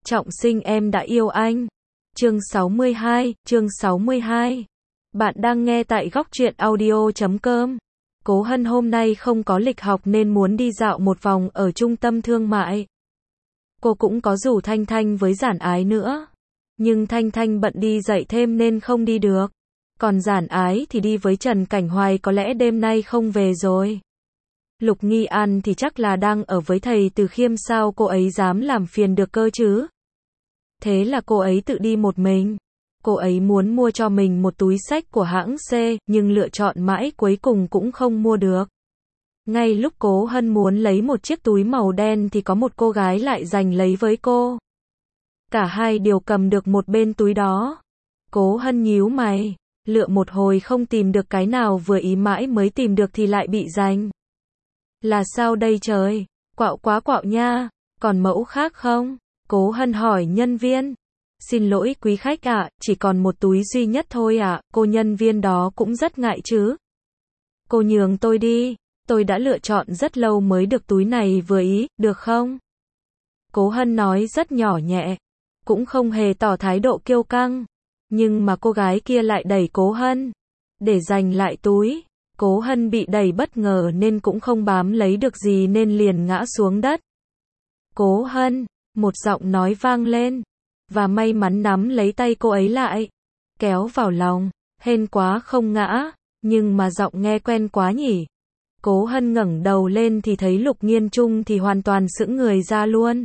Trọng sinh em đã yêu anh. Chương 62. Bạn đang nghe tại góc truyện audio.com. Cố Hân hôm nay không có lịch học nên muốn đi dạo một vòng ở trung tâm thương mại. Cô cũng có rủ Thanh Thanh với Giản Ái nữa. Nhưng Thanh Thanh bận đi dạy thêm nên không đi được. Còn Giản Ái thì đi với Trần Cảnh Hoài, có lẽ đêm nay không về rồi. Lục Nghi An thì chắc là đang ở với thầy Từ Khiêm, sao cô ấy dám làm phiền được cơ chứ? Thế là cô ấy tự đi một mình. Cô ấy muốn mua cho mình một túi xách của hãng C, nhưng lựa chọn mãi cuối cùng cũng không mua được. Ngay lúc Cố Hân muốn lấy một chiếc túi màu đen thì có một cô gái lại giành lấy với cô. Cả hai đều cầm được một bên túi đó. Cố Hân nhíu mày, lựa một hồi không tìm được cái nào vừa ý, mãi mới tìm được thì lại bị giành. Là sao đây trời? Quạo quá quạo nha, còn mẫu khác không? Cố Hân hỏi nhân viên. Xin lỗi quý khách ạ, chỉ còn một túi duy nhất thôi ạ. Cô nhân viên đó cũng rất ngại chứ. Cô nhường tôi đi, tôi đã lựa chọn rất lâu mới được túi này vừa ý, được không? Cố Hân nói rất nhỏ nhẹ, cũng không hề tỏ thái độ kiêu căng. Nhưng mà cô gái kia lại đẩy Cố Hân để giành lại túi. Cố Hân bị đẩy bất ngờ nên cũng không bám lấy được gì nên liền ngã xuống đất. Cố Hân, một giọng nói vang lên, và may mắn nắm lấy tay cô ấy lại, kéo vào lòng. Hên quá không ngã, nhưng mà giọng nghe quen quá nhỉ. Cố Hân ngẩng đầu lên thì thấy Lục Nghiên Trung thì hoàn toàn sững người ra luôn.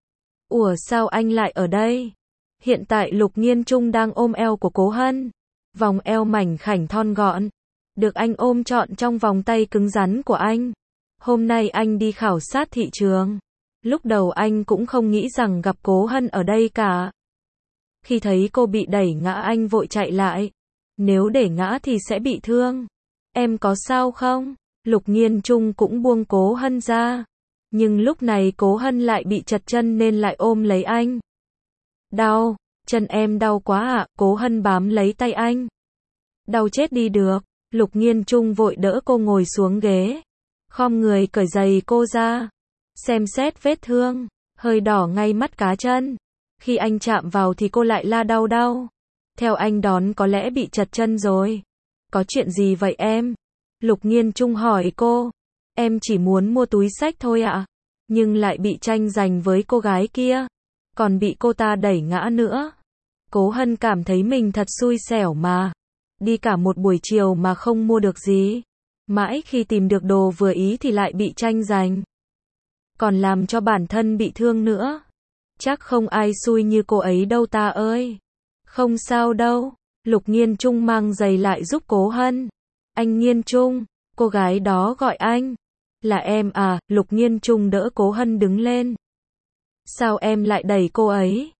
Ủa sao anh lại ở đây? Hiện tại Lục Nghiên Trung đang ôm eo của Cố Hân, vòng eo mảnh khảnh thon gọn, được anh ôm trọn trong vòng tay cứng rắn của anh. Hôm nay anh đi khảo sát thị trường. Lúc đầu anh cũng không nghĩ rằng gặp Cố Hân ở đây cả. Khi thấy cô bị đẩy ngã anh vội chạy lại. Nếu để ngã thì sẽ bị thương. Em có sao không? Lục Nghiên Trung cũng buông Cố Hân ra. Nhưng lúc này Cố Hân lại bị trật chân nên lại ôm lấy anh. Đau, chân em đau quá ạ. Cố Hân bám lấy tay anh. Đau chết đi được. Lục Nghiên Trung vội đỡ cô ngồi xuống ghế, khom người cởi giày cô ra, xem xét vết thương, hơi đỏ ngay mắt cá chân. Khi anh chạm vào thì cô lại la đau đau. Theo anh đoán có lẽ bị trật chân rồi. Có chuyện gì vậy em? Lục Nghiên Trung hỏi cô. Em chỉ muốn mua túi xách thôi ạ. Nhưng lại bị tranh giành với cô gái kia. Còn bị cô ta đẩy ngã nữa. Cố Hân cảm thấy mình thật xui xẻo mà. Đi cả một buổi chiều mà không mua được gì. Mãi khi tìm được đồ vừa ý thì lại bị tranh giành. Còn làm cho bản thân bị thương nữa. Chắc không ai xui như cô ấy đâu ta ơi. Không sao đâu. Lục Nghiên Trung mang giày lại giúp Cố Hân. Anh Nghiên Trung, cô gái đó gọi anh. Là em à? Lục Nghiên Trung đỡ Cố Hân đứng lên. Sao em lại đẩy cô ấy?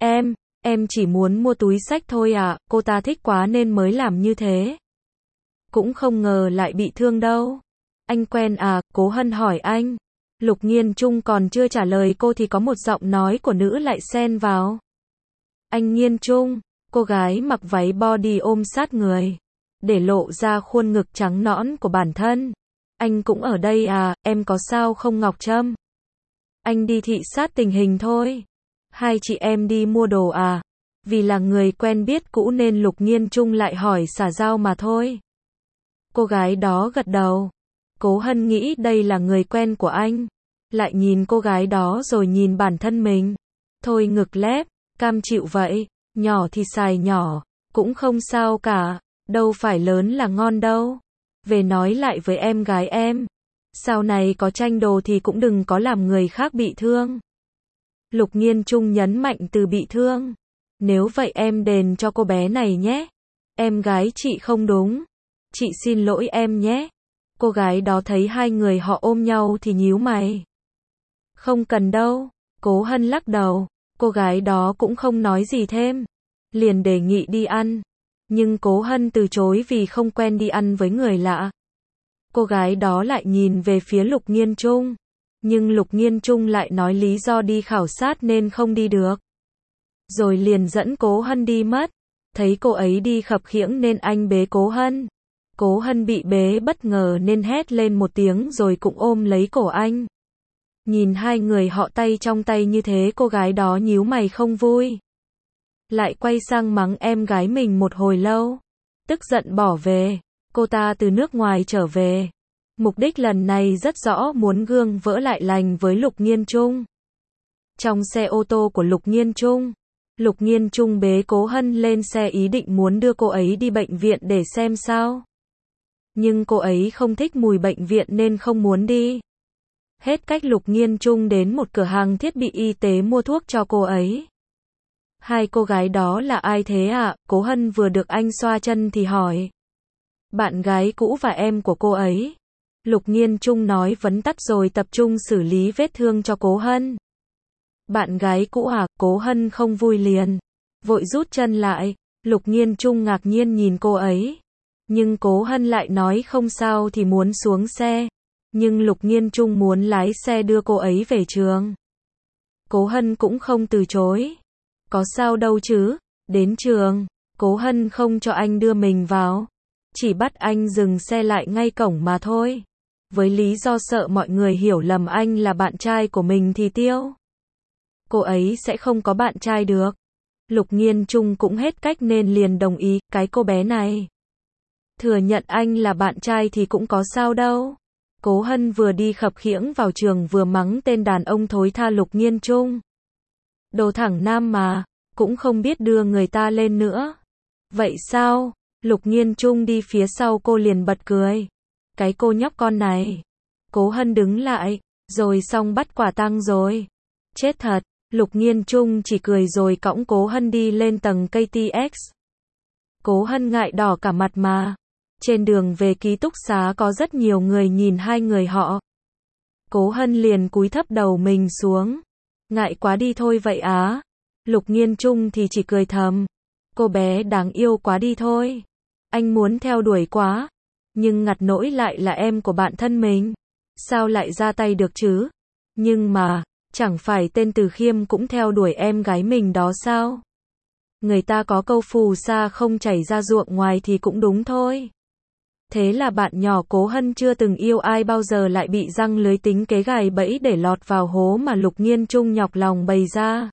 Em chỉ muốn mua túi xách thôi à, cô ta thích quá nên mới làm như thế. Cũng không ngờ lại bị thương đâu. Anh quen à? Cố Hân hỏi anh. Lục Nghiên Trung còn chưa trả lời cô thì có một giọng nói của nữ lại xen vào. Anh Nghiên Trung, cô gái mặc váy body ôm sát người, để lộ ra khuôn ngực trắng nõn của bản thân. Anh cũng ở đây à, em có sao không Ngọc Trâm? Anh đi thị sát tình hình thôi. Hai chị em đi mua đồ à? Vì là người quen biết cũ nên Lục Nghiên Trung lại hỏi xã giao mà thôi. Cô gái đó gật đầu. Cố Hân nghĩ đây là người quen của anh. Lại nhìn cô gái đó rồi nhìn bản thân mình. Thôi ngực lép, cam chịu vậy. Nhỏ thì xài nhỏ, cũng không sao cả. Đâu phải lớn là ngon đâu. Về nói lại với em gái em. Sau này có tranh đồ thì cũng đừng có làm người khác bị thương. Lục Nghiên Trung nhấn mạnh từ bị thương. Nếu vậy em đền cho cô bé này nhé. Em gái chị không đúng. Chị xin lỗi em nhé. Cô gái đó thấy hai người họ ôm nhau thì nhíu mày. Không cần đâu. Cố Hân lắc đầu. Cô gái đó cũng không nói gì thêm. Liền đề nghị đi ăn. Nhưng Cố Hân từ chối vì không quen đi ăn với người lạ. Cô gái đó lại nhìn về phía Lục Nghiên Trung. Nhưng Lục Nghiên Trung lại nói lý do đi khảo sát nên không đi được. Rồi liền dẫn Cố Hân đi mất. Thấy cô ấy đi khập khiễng nên anh bế Cố Hân. Cố Hân bị bế bất ngờ nên hét lên một tiếng rồi cũng ôm lấy cổ anh. Nhìn hai người họ tay trong tay như thế, cô gái đó nhíu mày không vui. Lại quay sang mắng em gái mình một hồi lâu. Tức giận bỏ về. Cô ta từ nước ngoài trở về. Mục đích lần này rất rõ, muốn gương vỡ lại lành với Lục Nghiên Trung. Trong xe ô tô của Lục Nghiên Trung, Lục Nghiên Trung bế Cố Hân lên xe ý định muốn đưa cô ấy đi bệnh viện để xem sao. Nhưng cô ấy không thích mùi bệnh viện nên không muốn đi. Hết cách Lục Nghiên Trung đến một cửa hàng thiết bị y tế mua thuốc cho cô ấy. Hai cô gái đó là ai thế ạ? Cố Hân vừa được anh xoa chân thì hỏi. Bạn gái cũ và em của cô ấy. Lục Nghiên Trung nói vắn tắt rồi tập trung xử lý vết thương cho Cố Hân. Bạn gái cũ à? Cố Hân không vui liền. Vội rút chân lại. Lục Nghiên Trung ngạc nhiên nhìn cô ấy. Nhưng Cố Hân lại nói không sao thì muốn xuống xe. Nhưng Lục Nghiên Trung muốn lái xe đưa cô ấy về trường. Cố Hân cũng không từ chối. Có sao đâu chứ, đến trường, Cố Hân không cho anh đưa mình vào. Chỉ bắt anh dừng xe lại ngay cổng mà thôi. Với lý do sợ mọi người hiểu lầm anh là bạn trai của mình thì tiêu. Cô ấy sẽ không có bạn trai được. Lục Nghiên Trung cũng hết cách nên liền đồng ý, cái cô bé này. Thừa nhận anh là bạn trai thì cũng có sao đâu. Cố Hân vừa đi khập khiễng vào trường vừa mắng tên đàn ông thối tha Lục Nghiên Trung. Đồ thẳng nam mà, cũng không biết đưa người ta lên nữa. Vậy sao? Lục Nghiên Trung đi phía sau cô liền bật cười. Cái cô nhóc con này. Cố Hân đứng lại, rồi xong bắt quả tang rồi. Chết thật, Lục Nghiên Trung chỉ cười rồi cõng Cố Hân đi lên tầng KTX. Cố Hân ngại đỏ cả mặt mà. Trên đường về ký túc xá có rất nhiều người nhìn hai người họ. Cố Hân liền cúi thấp đầu mình xuống. Ngại quá đi thôi vậy á. Lục Nghiên Trung thì chỉ cười thầm. Cô bé đáng yêu quá đi thôi. Anh muốn theo đuổi quá. Nhưng ngặt nỗi lại là em của bạn thân mình. Sao lại ra tay được chứ? Nhưng mà, chẳng phải tên Từ Khiêm cũng theo đuổi em gái mình đó sao? Người ta có câu phù sa không chảy ra ruộng ngoài thì cũng đúng thôi. Thế là bạn nhỏ Cố Hân chưa từng yêu ai bao giờ lại bị răng lưới tính kế gài bẫy để lọt vào hố mà Lục Nghiên Trung nhọc lòng bày ra.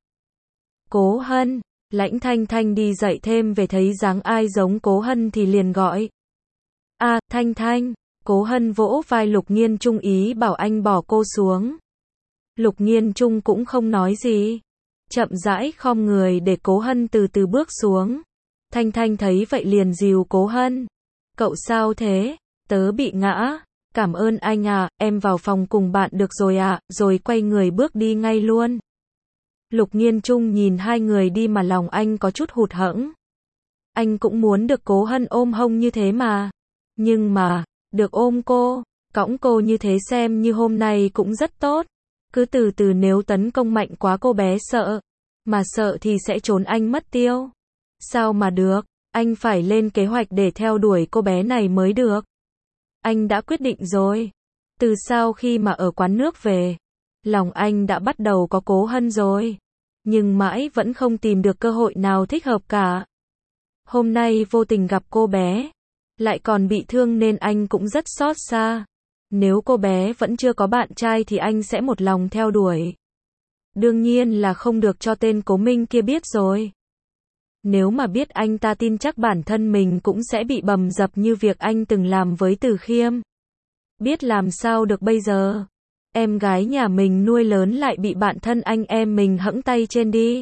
Cố Hân, Lãnh Thanh Thanh đi dạy thêm về thấy dáng ai giống Cố Hân thì liền gọi. À, Thanh Thanh, Cố Hân vỗ vai Lục Nghiên Trung ý bảo anh bỏ cô xuống. Lục Nghiên Trung cũng không nói gì. Chậm rãi khom người để Cố Hân từ từ bước xuống. Thanh Thanh thấy vậy liền dìu Cố Hân. Cậu sao thế? Tớ bị ngã. Cảm ơn anh à, em vào phòng cùng bạn được rồi ạ, rồi quay người bước đi ngay luôn. Lục Nghiên Trung nhìn hai người đi mà lòng anh có chút hụt hẫng. Anh cũng muốn được Cố Hân ôm hông như thế mà. Nhưng mà, được ôm cô, cõng cô như thế xem như hôm nay cũng rất tốt. Cứ từ từ nếu tấn công mạnh quá cô bé sợ. Mà sợ thì sẽ trốn anh mất tiêu. Sao mà được, anh phải lên kế hoạch để theo đuổi cô bé này mới được. Anh đã quyết định rồi. Từ sau khi mà ở quán nước về, lòng anh đã bắt đầu có Cố Hân rồi. Nhưng mãi vẫn không tìm được cơ hội nào thích hợp cả. Hôm nay vô tình gặp cô bé, lại còn bị thương nên anh cũng rất xót xa. Nếu cô bé vẫn chưa có bạn trai thì anh sẽ một lòng theo đuổi. Đương nhiên là không được cho tên Cố Minh kia biết rồi. Nếu mà biết anh ta tin chắc bản thân mình cũng sẽ bị bầm dập như việc anh từng làm với Từ Khiêm. Biết làm sao được bây giờ. Em gái nhà mình nuôi lớn lại bị bạn thân anh em mình hẫng tay trên đi.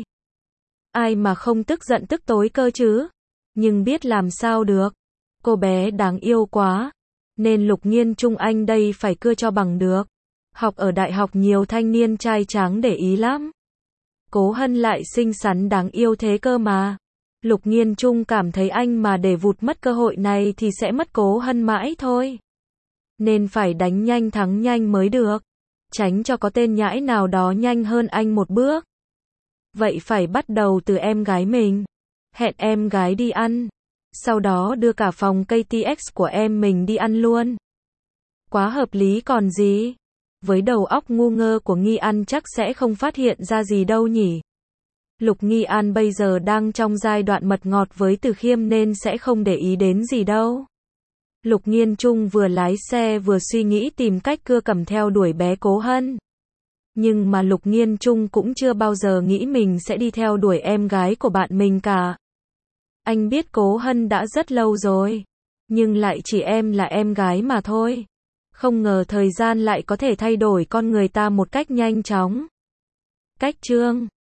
Ai mà không tức giận tức tối cơ chứ. Nhưng biết làm sao được. Cô bé đáng yêu quá. Nên Lục Nghiên Trung anh đây phải cưa cho bằng được. Học ở đại học nhiều thanh niên trai tráng để ý lắm. Cố Hân lại xinh xắn đáng yêu thế cơ mà. Lục Nghiên Trung cảm thấy anh mà để vụt mất cơ hội này thì sẽ mất Cố Hân mãi thôi. Nên phải đánh nhanh thắng nhanh mới được. Tránh cho có tên nhãi nào đó nhanh hơn anh một bước. Vậy phải bắt đầu từ em gái mình. Hẹn em gái đi ăn. Sau đó đưa cả phòng KTX của em mình đi ăn luôn. Quá hợp lý còn gì. Với đầu óc ngu ngơ của Nghi An chắc sẽ không phát hiện ra gì đâu nhỉ. Lục Nghi An bây giờ đang trong giai đoạn mật ngọt với Từ Khiêm nên sẽ không để ý đến gì đâu. Lục Nghiên Trung vừa lái xe vừa suy nghĩ tìm cách cưa cầm theo đuổi bé Cố Hân. Nhưng mà Lục Nghiên Trung cũng chưa bao giờ nghĩ mình sẽ đi theo đuổi em gái của bạn mình cả. Anh biết Cố Hân đã rất lâu rồi, nhưng lại chỉ em là em gái mà thôi. Không ngờ thời gian lại có thể thay đổi con người ta một cách nhanh chóng. Cách chương